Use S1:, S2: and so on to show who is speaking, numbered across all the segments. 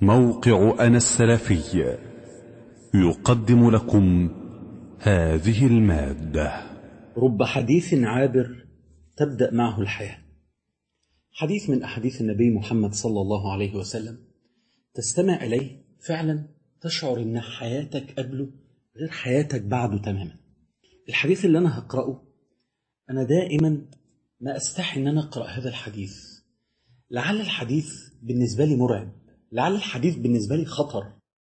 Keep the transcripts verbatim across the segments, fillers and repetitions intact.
S1: موقع أنا السلفي يقدم لكم هذه المادة.
S2: رب حديث عابر تبدأ معه الحياة. حديث من أحاديث النبي محمد صلى الله عليه وسلم تستمع إليه فعلا تشعر إن حياتك قبله غير حياتك بعده تماما. الحديث اللي أنا هقرأه أنا دائما ما أستحي أن أنا أقرأ هذا الحديث، لعل الحديث بالنسبة لي مرعب، لعل الحديث بالنسبة لي خطر،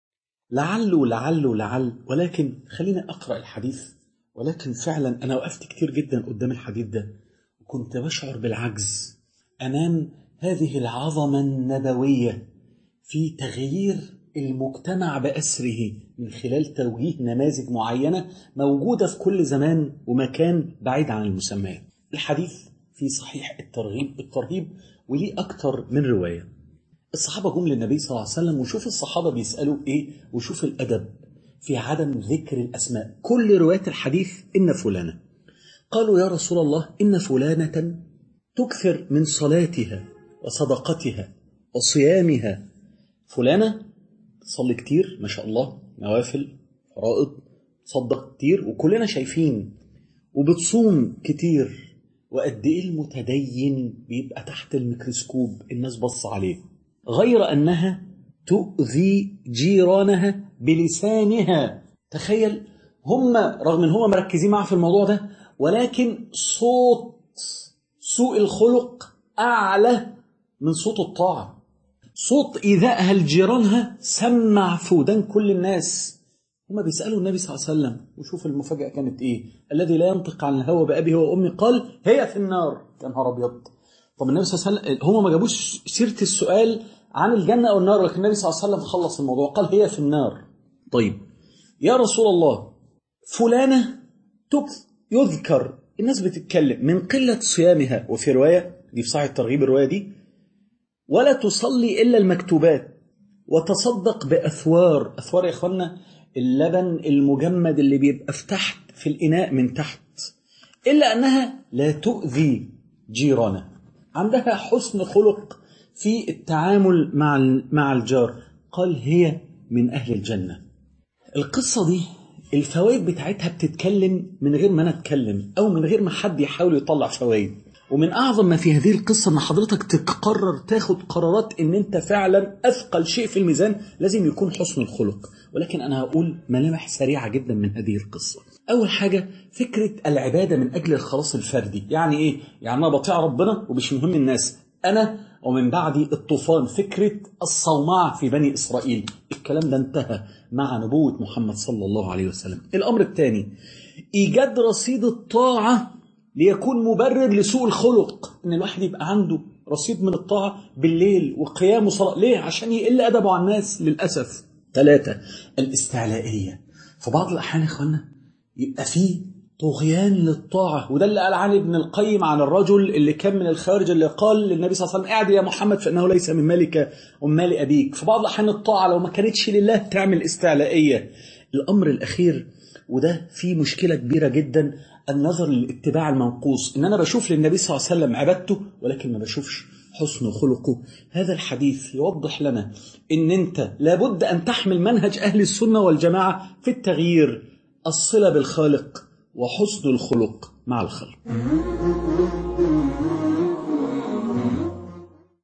S2: لعله لعله لعل ولكن خليني أقرأ الحديث. ولكن فعلا أنا وقفت كتير جدا قدام الحديث ده وكنت بشعر بالعجز أمام هذه العظمة النبوية في تغيير المجتمع بأسره من خلال توجيه نماذج معينة موجودة في كل زمان ومكان بعيد عن المسميات. الحديث في صحيح الترغيب الترهيب وليه أكتر من رواية. الصحابة جم للنبي صلى الله عليه وسلم وشوف الصحابة بيسألوا إيه وشوف الأدب في عدم ذكر الأسماء. كل رواية الحديث إن فلانة، قالوا يا رسول الله إن فلانة تكثر من صلاتها وصدقتها وصيامها. فلانة تصلي كتير ما شاء الله، نوافل فرائض، تصدق كتير وكلنا شايفين، وبتصوم كتير، وقد إيه المتدين بيبقى تحت الميكروسكوب الناس بص عليه، غير أنها تؤذي جيرانها بلسانها. تخيل هم رغم ان هم مركزين معه في الموضوع ده ولكن صوت سوء الخلق أعلى من صوت الطاعة. صوت إيذائها لجيرانها سمع في ودان كل الناس. هم بيسألوا النبي صلى الله عليه وسلم وشوف المفاجأة كانت إيه، الذي لا ينطق عن الهوى بأبيه وأمي قال هي في النار. يا نهار أبيض. طب النبي صلى الله عليه وسلم هم ما جابوش سيرة السؤال عن الجنة أو النار، لكن النبي صلى الله عليه وسلم خلص الموضوع قال هي في النار. طيب يا رسول الله فلانة يذكر الناس بتتكلم من قلة صيامها، وفي رواية دي في صحيح الترغيب الرواية دي، ولا تصلي إلا المكتوبات وتصدق بأثوار. أثوار يا إخوانا اللبن المجمد اللي بيبقى في تحت في الإناء من تحت، إلا أنها لا تؤذي جيرانها، عندها حسن خلق في التعامل مع مع الجار. قال هي من أهل الجنة. القصة دي الفوائد بتاعتها بتتكلم من غير ما أنا أتكلم أو من غير ما حد يحاول يطلع فوائد. ومن أعظم ما في هذه القصة أن حضرتك تقرر تاخد قرارات أن أنت فعلا أثقل شيء في الميزان لازم يكون حسن الخلق. ولكن أنا هقول ملامح سريعة جدا من هذه القصة. أول حاجة فكرة العبادة من أجل الخلاص الفردي. يعني إيه؟ يعني أنا بطيع ربنا ومش مهم الناس، أنا ومن بعدي الطوفان. فكرة الصومعة في بني إسرائيل. الكلام ده انتهى مع نبوة محمد صلى الله عليه وسلم. الأمر الثاني إيجاد رصيد الطاعة ليكون مبرر لسوء الخلق. إن الواحد يبقى عنده رصيد من الطاعة بالليل وقيام وصلاة. ليه؟ عشان يقل أدبه على الناس للأسف. ثلاثة الاستعلائية. في بعض الأحيان يا إخوانا يبقى فيه طغيان للطاعة، وده اللي قال عن ابن القيم عن الرجل اللي كان من الخارج اللي قال للنبي صلى الله عليه وسلم اعد يا محمد فإنه ليس من مالك ومال أبيك. في بعض الأحيان الطاعة لو ما كانتش لله تعمل استعلائية. الأمر الأخير وده فيه مشكلة كبيرة جدا، النظر للاتباع المنقوص. إن أنا بشوف للنبي صلى الله عليه وسلم عبادته ولكن ما بشوفش حسن خلقه. هذا الحديث يوضح لنا إن أنت لابد أن تحمل منهج أهل السنة والجماعة في التغيير، الصلة بالخالق وحسن الخلق مع الخلق.